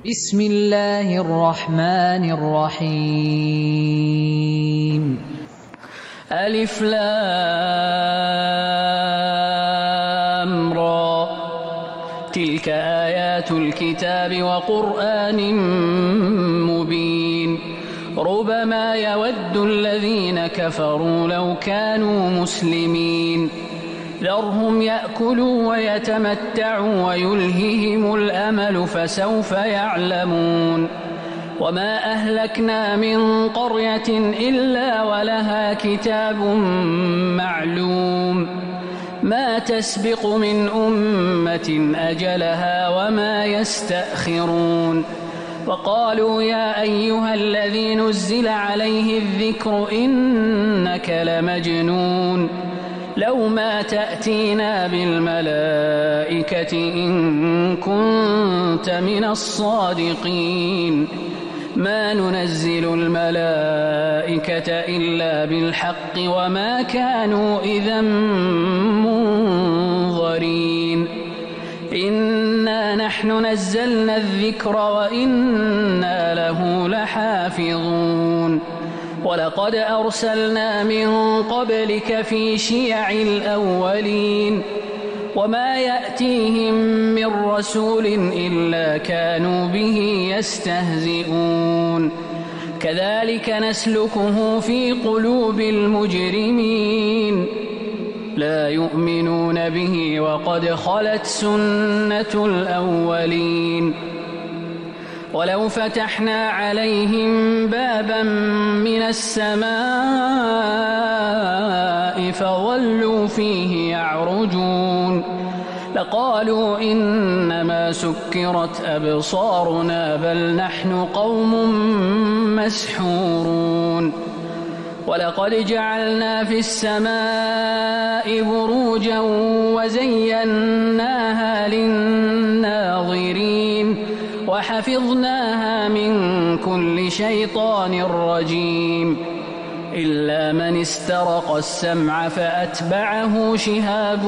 بسم الله الرحمن الرحيم. ألف لام را، تلك آيات الكتاب وقرآن مبين. ربما يود الذين كفروا لو كانوا مسلمين. ذرهم يأكلوا ويتمتعوا ويلههم الأمل فسوف يعلمون. وما أهلكنا من قرية إلا ولها كتاب معلوم، ما تسبق من أمة أجلها وما يستأخرون. وقالوا يا أيها الذي نزل عليه الذكر إنك لمجنون، لو ما تأتينا بالملائكة إن كنت من الصادقين. ما ننزل الملائكة إلا بالحق وما كانوا إذا منظرين. إنا نحن نزلنا الذكر وإنا له لحافظون. ولقد أرسلنا من قبلك في شيع الأولين، وما يأتيهم من رسول إلا كانوا به يستهزئون. كذلك نسلكه في قلوب المجرمين، لا يؤمنون به وقد خلت سنة الأولين. ولو فتحنا عليهم بابا من السماء فظلوا فيه يعرجون لقالوا إنما سكرت أبصارنا بل نحن قوم مسحورون. ولقد جعلنا في السماء بروجا وزيناها للناظرين وحفظناها من كل شيطان رجيم إلا من استرق السمع فأتبعه شهاب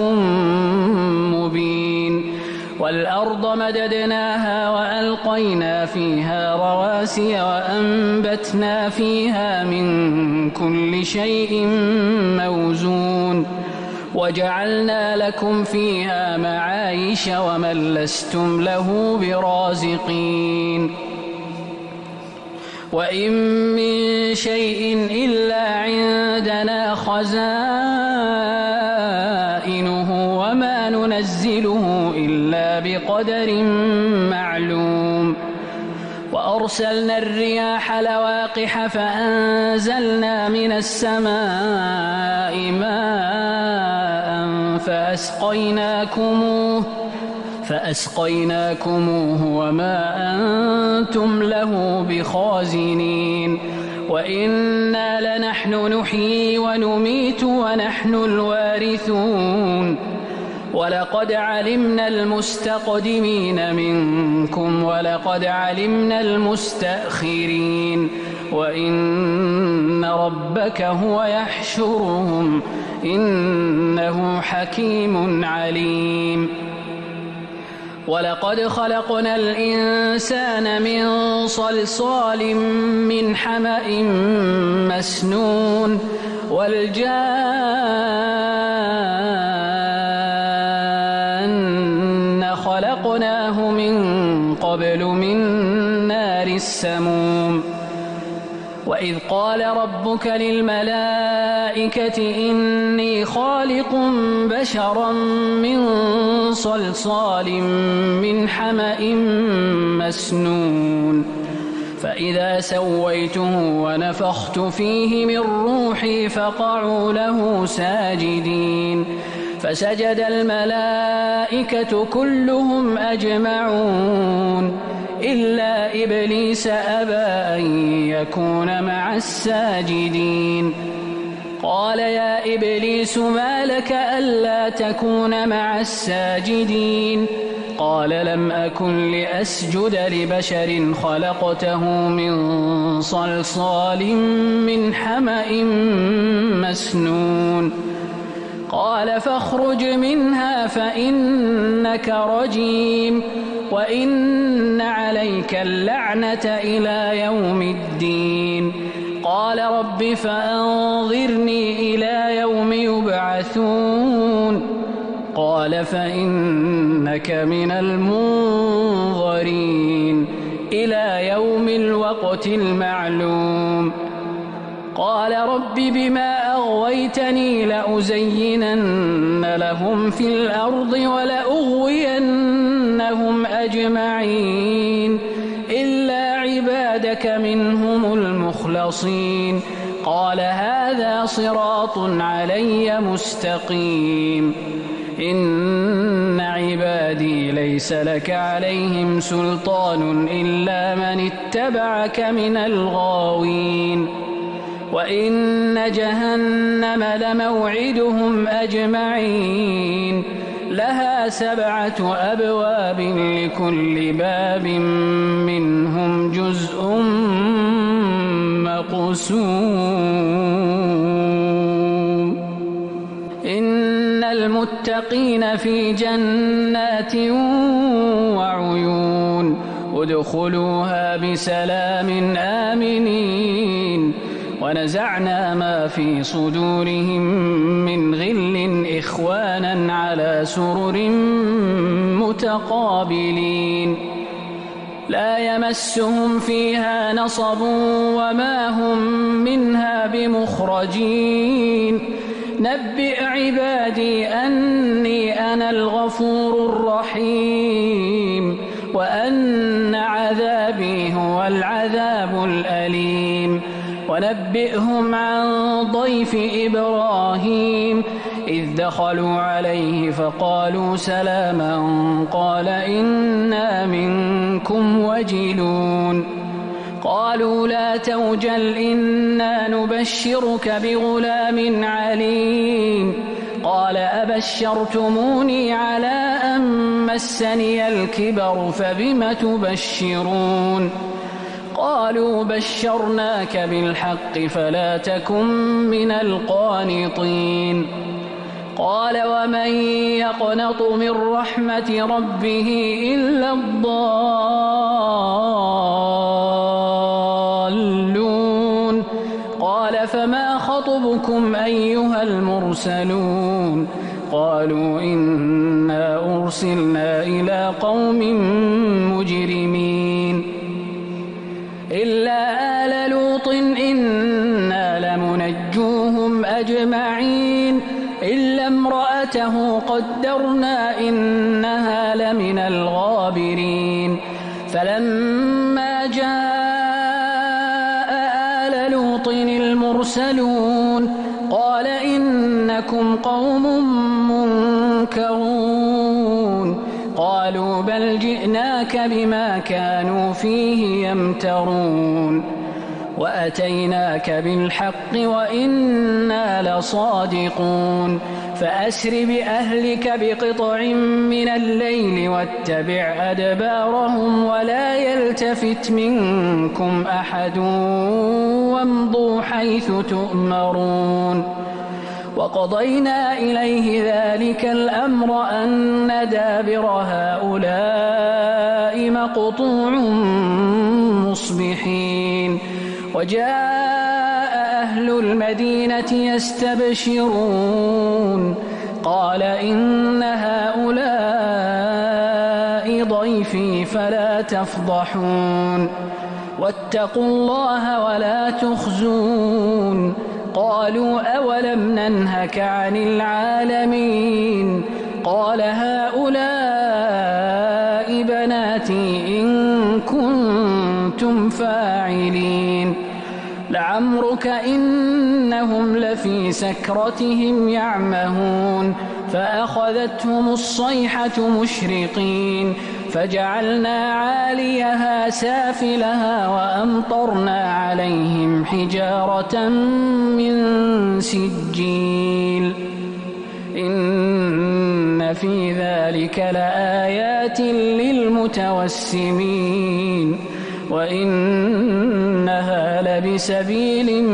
مبين. والأرض مددناها وألقينا فيها رواسي وأنبتنا فيها من كل شيء موزون وجعلنا لكم فيها معايش ومن لستم له برازقين. وإن من شيء إلا عندنا خزائنه وما ننزله إلا بقدر معلوم. وأرسلنا الرياح لواقح فأنزلنا من السماء ماء فأسقيناكموه وما أنتم له بخازنين. وإنا لنحن نحيي ونميت ونحن الوارثون. ولقد علمنا المستقدمين منكم ولقد علمنا المستأخرين وإن ربك هو يحشرهم إنه حكيم عليم. ولقد خلقنا الإنسان من صلصال من حمأ مسنون والجان خلقناه من قبل من نار السموم. وإذ قال ربك للملائكة إني خالق بشرا من صلصال من حمأ مسنون فإذا سويته ونفخت فيه من روحي فقعوا له ساجدين. فسجد الملائكة كلهم أجمعون إلا إبليس أبى أن يكون مع الساجدين. قال يا إبليس ما لك ألا تكون مع الساجدين؟ قال لم أكن لأسجد لبشر خلقته من صلصال من حمأ مسنون. قال فاخرج منها فإنك رجيم وإن عليك عليك اللعنة إلى يوم الدين. قال رب فأنظرني إلى يوم يبعثون. قال فإنك من المنظرين إلى يوم الوقت المعلوم. قال رب بما أغويتني لأزينن لهم في الأرض ولأغوينهم أجمعين إلا عبادك منهم المخلصين. قال هذا صراط علي مستقيم. إن عبادي ليس لك عليهم سلطان إلا من اتبعك من الغاوين. وإن جهنم لموعدهم أجمعين لها 7 أبواب لكل باب منهم جزء مقسوم. إن المتقين في جنات وعيون ادخلوها بسلام آمنين. ونزعنا ما في صدورهم من غل إخوانا على سرر متقابلين لا يمسهم فيها نصب وما هم منها بمخرجين. نبئ عبادي أني أنا الغفور الرحيم وأن عذابي هو العذاب الأليم. ونبئهم عن ضيف إبراهيم إذ دخلوا عليه فقالوا سلاما قال إنا منكم وجلون. قالوا لا توجل إنا نبشرك بغلام عليم. قال أبشرتموني على أن مسني الكبر فبم تبشرون. قالوا بشرناك بالحق فلا تكن من القانطين. قال ومن يقنط من رحمة ربه إلا الضالون. قال فما خطبكم أيها المرسلون. قالوا إنا أرسلنا إلى قوم مجرمين إلا آل لوط إنا لمنجوهم أجمعين إلا امرأته قدرنا إنها لمن الغابرين. فلما جاء آل لوط المرسلون قال إنكم قوم منكرون. قالوا بل جئناك بما كانوا فيه يمترون وأتيناك بالحق وإنا لصادقون. فأسر بأهلك بقطع من الليل واتبع أدبارهم ولا يلتفت منكم أحد وامضوا حيث تؤمرون. وقضينا إليه ذلك الأمر أن دابر هؤلاء مقطوع مصبحين. وجاء أهل المدينة يستبشرون قال إن هؤلاء ضيفي فلا تفضحون واتقوا الله ولا تخزون. قالوا أولم ننهك عن العالمين. قال هؤلاء بناتي إن كنتم فاعلين. لعمرك إنهم لفي سكرتهم يعمهون فأخذتهم الصيحة مشرقين فجعلنا عاليها سافلها وأمطرنا عليهم حجارة من سجيل. إن في ذلك لآيات للمتوسمين وإنها لبسبيل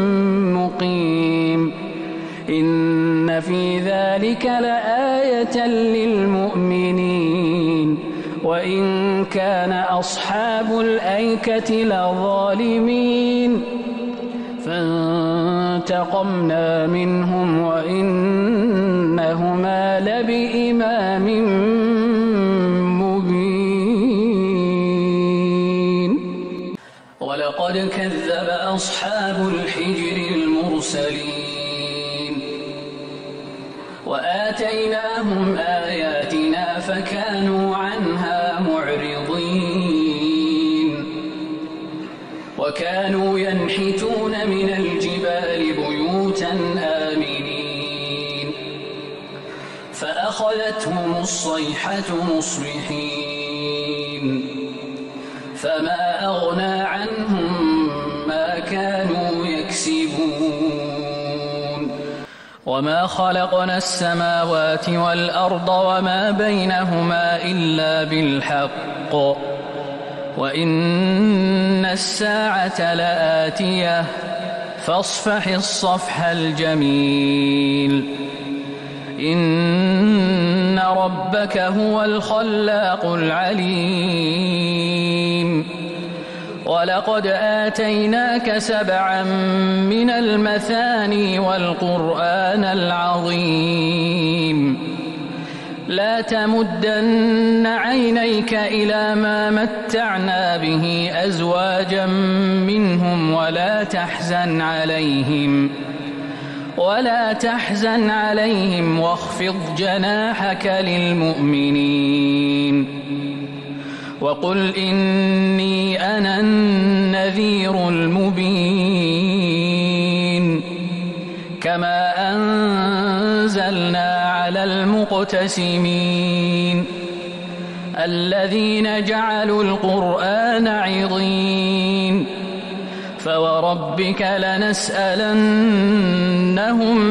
مقيم. إن في ذلك لآية للمؤمنين وإن وإن كان أصحاب الأيكة لظالمين فانتقمنا منهم وإنهما لبإمام مبين ولقد كذب أصحاب الحجر المرسلين وآتيناهم آياتنا فكانوا عنها معرضين وكانوا ينحتون من الجبال بيوتا آمنين فأخذتهم الصيحة مصبحين فما أغنى عنهم ما كانوا يكسبون وما خلقنا السماوات والأرض وما بينهما إلا بالحق وإن الساعة لآتية فاصفح الصفح الجميل إن ربك هو الخلاق العليم ولقد آتيناك 7 من المثاني والقرآن العظيم لا تمدن عينيك إلى ما متعنا به أزواجا منهم ولا تحزن عليهم واخفض جناحك للمؤمنين وقل إني أنا النذير المبين كما أنزلنا على المقتسمين الذين جعلوا القرآن عضين فوربك لنسألنهم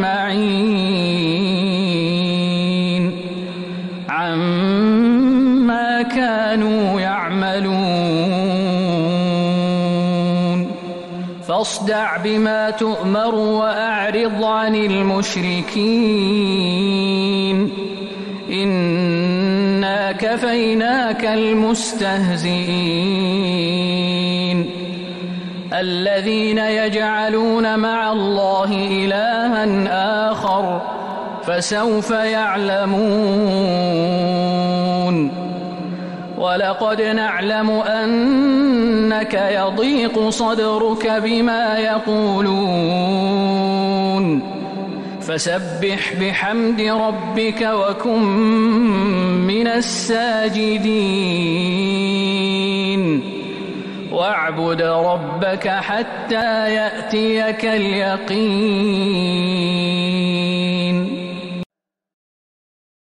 أجمعين عما كانوا يعملون فاصدع بما تؤمر وأعرض عن المشركين إنا كفيناك المستهزئين الذين يجعلون مع الله إلها آخر فسوف يعلمون ولقد نعلم أنك يضيق صدرك بما يقولون فسبح بحمد ربك وكن من الساجدين واعبد ربك حتى يأتيك اليقين